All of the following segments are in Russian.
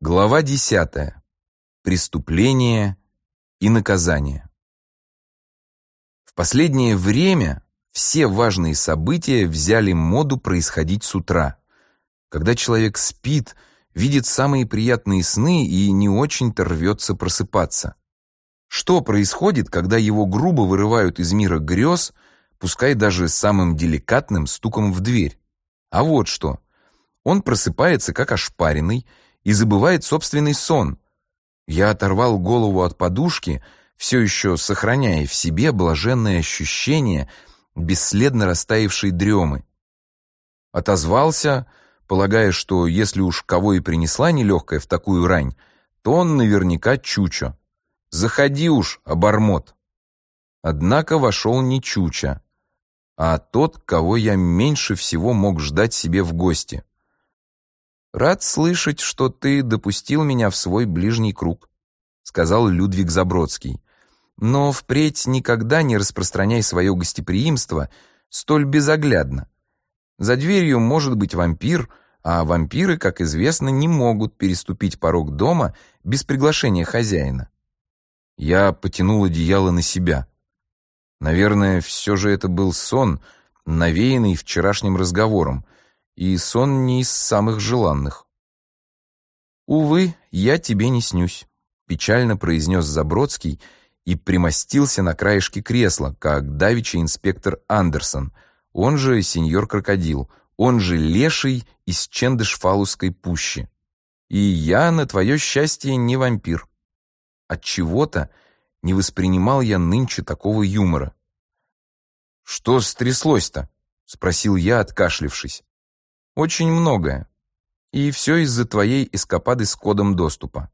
Глава 10. Преступление и наказание. В последнее время все важные события взяли моду происходить с утра, когда человек спит, видит самые приятные сны и не очень-то рвется просыпаться. Что происходит, когда его грубо вырывают из мира грез, пускай даже самым деликатным стуком в дверь? А вот что. Он просыпается как ошпаренный и забывает собственный сон. Я оторвал голову от подушки, все еще сохраняя в себе блаженное ощущение бесследно растаявшей дремы. Отозвался, полагая, что если уж кого и принесла нелегкая в такую рань, то он наверняка Чучо. «Заходи уж, обормот!» Однако вошел не Чуча, а тот, кого я меньше всего мог ждать себе в гости. «Рад слышать, что ты допустил меня в свой ближний круг», — сказал Людвиг Забродский. «Но впредь никогда не распространяй свое гостеприимство столь безоглядно. За дверью может быть вампир, а вампиры, как известно, не могут переступить порог дома без приглашения хозяина». Я потянул одеяло на себя. Наверное, все же это был сон, навеянный вчерашним разговором, и сон не из самых желанных. «Увы, я тебе не снюсь», — печально произнес Забродский и примостился на краешке кресла, как давеча инспектор Андерсон, он же сеньор Крокодил, он же Леший из Чендышфалузской пущи. И я, на твое счастье, не вампир. Отчего-то не воспринимал я нынче такого юмора. «Что стряслось-то?» — спросил я, откашлившись. «Очень многое. И все из-за твоей эскапады с кодом доступа».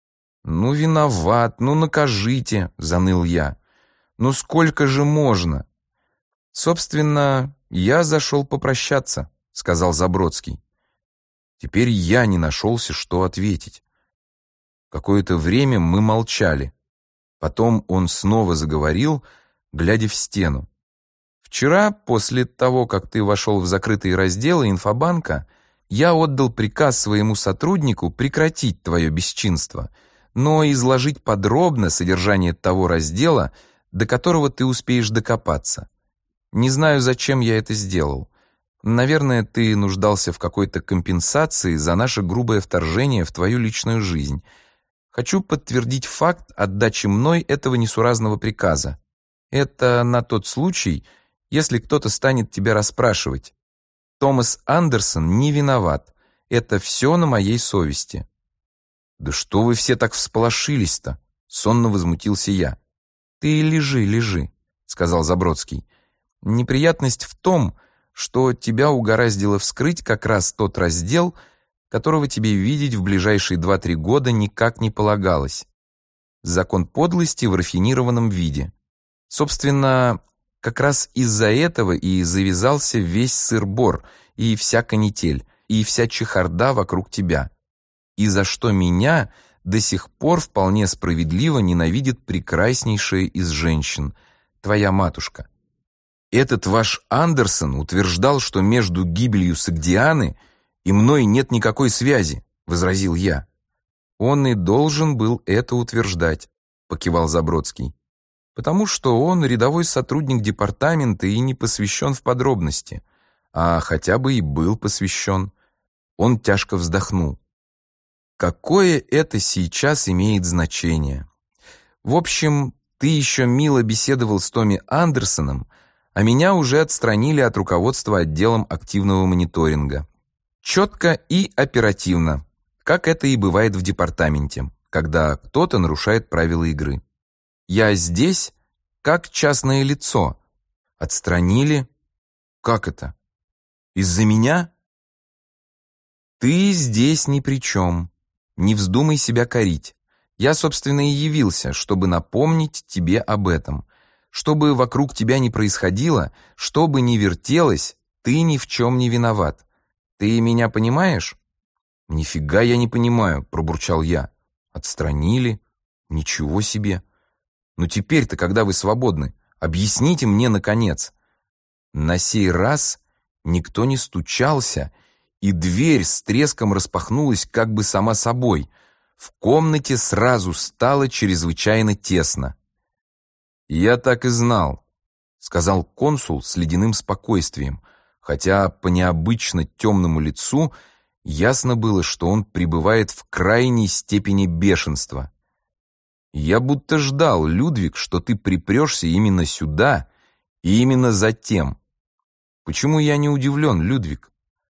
«Ну, виноват, ну, накажите», — заныл я. «Ну, сколько же можно?» «Собственно, я зашел попрощаться», — сказал Забродский. Теперь я не нашелся, что ответить. Какое-то время мы молчали. Потом он снова заговорил, глядя в стену. «Вчера, после того, как ты вошел в закрытые разделы инфобанка, я отдал приказ своему сотруднику прекратить твое бесчинство, но изложить подробно содержание того раздела, до которого ты успеешь докопаться. Не знаю, зачем я это сделал. Наверное, ты нуждался в какой-то компенсации за наше грубое вторжение в твою личную жизнь. Хочу подтвердить факт отдачи мной этого несуразного приказа. Это на тот случай, если кто-то станет тебя расспрашивать. Томас Андерсон не виноват. Это все на моей совести». «Да что вы все так всполошились-то?» — сонно возмутился я. «Ты лежи», — сказал Забродский. «Неприятность в том, что тебя угораздило вскрыть как раз тот раздел, которого тебе видеть в ближайшие 2-3 года никак не полагалось. Закон подлости в рафинированном виде. Собственно, как раз из-за этого и завязался весь сыр-бор, и вся канитель, и вся чехарда вокруг тебя. И за что меня до сих пор вполне справедливо ненавидит прекраснейшая из женщин, твоя матушка. Этот ваш Андерсон утверждал, что между гибелью Согдианы и мной нет никакой связи», — возразил я. «Он и должен был это утверждать», — покивал Забродский, «потому что он рядовой сотрудник департамента и не посвящен в подробности, а хотя бы и был посвящен». Он тяжко вздохнул. «Какое это сейчас имеет значение? В общем, ты еще мило беседовал с Томми Андерсоном, а меня уже отстранили от руководства отделом активного мониторинга. Четко и оперативно, как это и бывает в департаменте, когда кто-то нарушает правила игры. Я здесь как частное лицо. Отстранили? Как это? Из-за меня? Ты здесь ни при чем. Не вздумай себя корить. Я, собственно, и явился, чтобы напомнить тебе об этом. Чтобы вокруг тебя не происходило, что бы ни вертелось, ты ни в чем не виноват. Ты меня понимаешь?» «Нифига я не понимаю», — пробурчал я. «Отстранили? Ничего себе! Ну теперь-то, когда вы свободны, объясните мне, наконец». На сей раз никто не стучался, и дверь с треском распахнулась как бы сама собой, В комнате сразу стало чрезвычайно тесно. «Я так и знал», — сказал консул с ледяным спокойствием, хотя по необычно темному лицу ясно было, что он пребывает в крайней степени бешенства. «Я будто ждал, Людвиг, что ты припрешься именно сюда и именно затем. Почему я не удивлен, Людвиг?»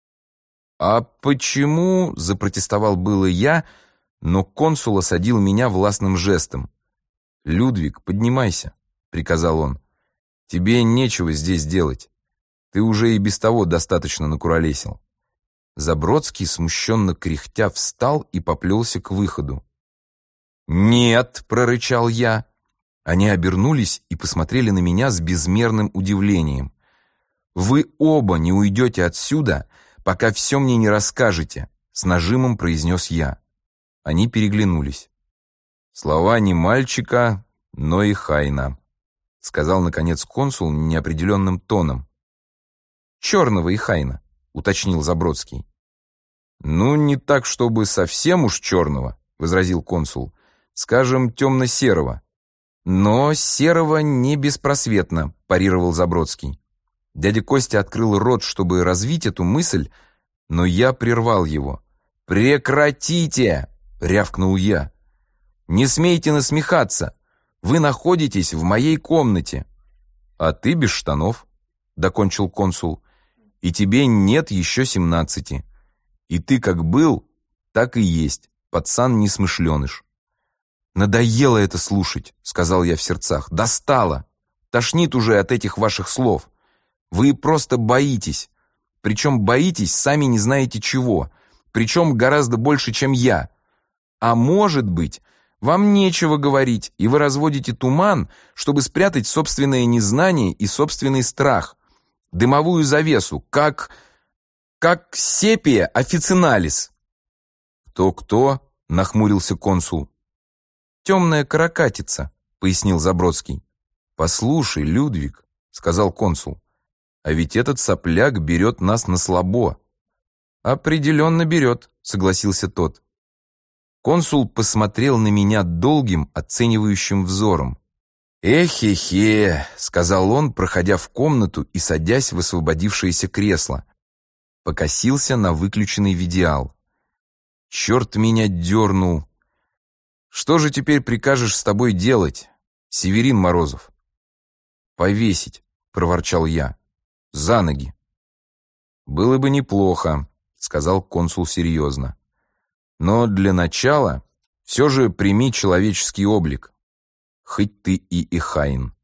«А почему?» — запротестовал было я, но консул осадил меня властным жестом. «Людвиг, поднимайся», — приказал он. «Тебе нечего здесь делать. Ты уже и без того достаточно накуролесил». Забродский, смущенно кряхтя, встал и поплелся к выходу. «Нет!» — прорычал я. Они обернулись и посмотрели на меня с безмерным удивлением. «Вы оба не уйдете отсюда, пока все мне не расскажете», — с нажимом произнес я. Они переглянулись. «Слова не мальчика, но и Хайна», — сказал, наконец, консул неопределенным тоном. «Черного и Хайна», — уточнил Забродский. «Ну, не так, чтобы совсем уж черного», — возразил консул. «Скажем, темно-серого». «Но серого не беспросветно», — парировал Забродский. Дядя Костя открыл рот, чтобы развить эту мысль, но я прервал его. «Прекратите!» — рявкнул я. «Не смейте насмехаться! Вы находитесь в моей комнате!» «А ты без штанов», — докончил консул, «и тебе нет еще 17. И ты как был, так и есть, пацан-несмышленыш». «Надоело это слушать», — сказал я в сердцах. «Достало! Тошнит уже от этих ваших слов. Вы просто боитесь. Причем боитесь, сами не знаете чего. Причем гораздо больше, чем я. А может быть, вам нечего говорить, и вы разводите туман, чтобы спрятать собственное незнание и собственный страх. Дымовую завесу, как сепия официналис». «Кто-кто?» — нахмурился консул. «Темная каракатица», — пояснил Забродский. «Послушай, Людвиг», — сказал консул, «а ведь этот сопляк берет нас на слабо». «Определенно берет», — согласился тот. Консул посмотрел на меня долгим, оценивающим взором. «Эхе-хе», — сказал он, проходя в комнату и садясь в освободившееся кресло. Покосился на выключенный видеал. «Черт меня дернул! Что же теперь прикажешь с тобой делать, Северин Морозов?» «Повесить», — проворчал я, — «за ноги». «Было бы неплохо», — сказал консул серьезно. «Но для начала все же прими человеческий облик, хоть ты и Ихайн».